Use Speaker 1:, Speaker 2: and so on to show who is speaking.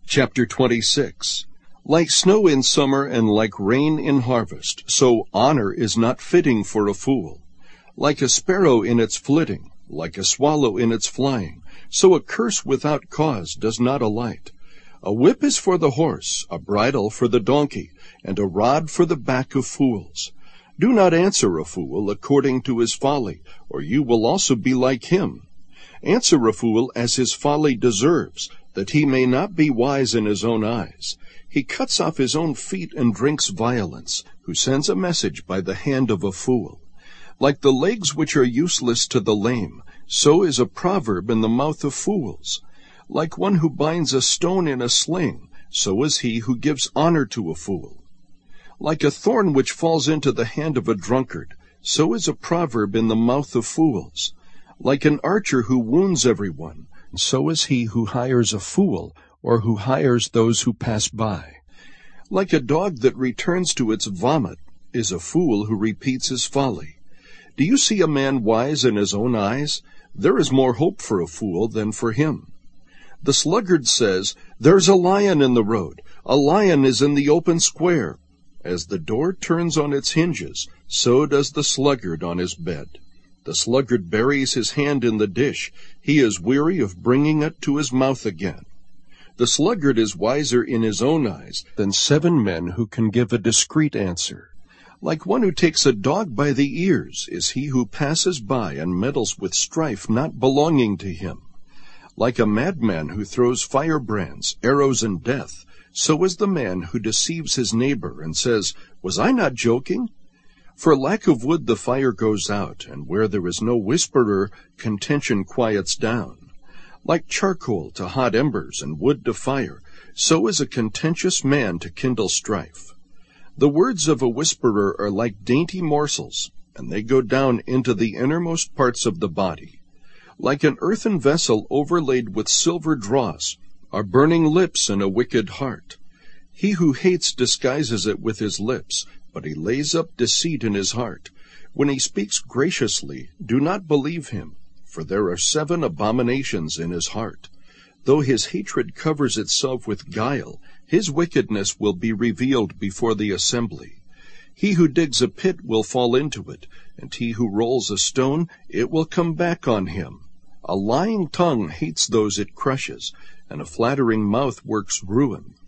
Speaker 1: Chapter 26. Like snow in summer and like rain in harvest, so honor is not fitting for a fool. Like a sparrow in its flitting, like a swallow in its flying, so a curse without cause does not alight. A whip is for the horse, a bridle for the donkey, and a rod for the back of fools. Do not answer a fool according to his folly, or you will also be like him. Answer a fool as his folly deserves, that he may not be wise in his own eyes. He cuts off his own feet and drinks violence, who sends a message by the hand of a fool. Like the legs which are useless to the lame, so is a proverb in the mouth of fools. Like one who binds a stone in a sling, so is he who gives honor to a fool. Like a thorn which falls into the hand of a drunkard, so is a proverb in the mouth of fools. Like an archer who wounds everyone, so is he who hires a fool, or who hires those who pass by. Like a dog that returns to its vomit is a fool who repeats his folly. Do you see a man wise in his own eyes? There is more hope for a fool than for him. The sluggard says, "There's a lion in the road. A lion is in the open square." As the door turns on its hinges, so does the sluggard on his bed. The sluggard buries his hand in the dish. He is weary of bringing it to his mouth again. The sluggard is wiser in his own eyes than 7 men who can give a discreet answer. Like one who takes a dog by the ears is he who passes by and meddles with strife not belonging to him. Like a madman who throws firebrands, arrows, and death, so is the man who deceives his neighbor and says, "Was I not joking?" For lack of wood the fire goes out, and where there is no whisperer, contention quiets down. Like charcoal to hot embers and wood to fire, so is a contentious man to kindle strife. The words of a whisperer are like dainty morsels, and they go down into the innermost parts of the body. Like an earthen vessel overlaid with silver dross are burning lips and a wicked heart. He who hates disguises it with his lips, but he lays up deceit in his heart. When he speaks graciously, do not believe him, for there are 7 abominations in his heart. Though his hatred covers itself with guile, his wickedness will be revealed before the assembly. He who digs a pit will fall into it, and he who rolls a stone, it will come back on him. A lying tongue hates those it crushes, and a flattering mouth works ruin.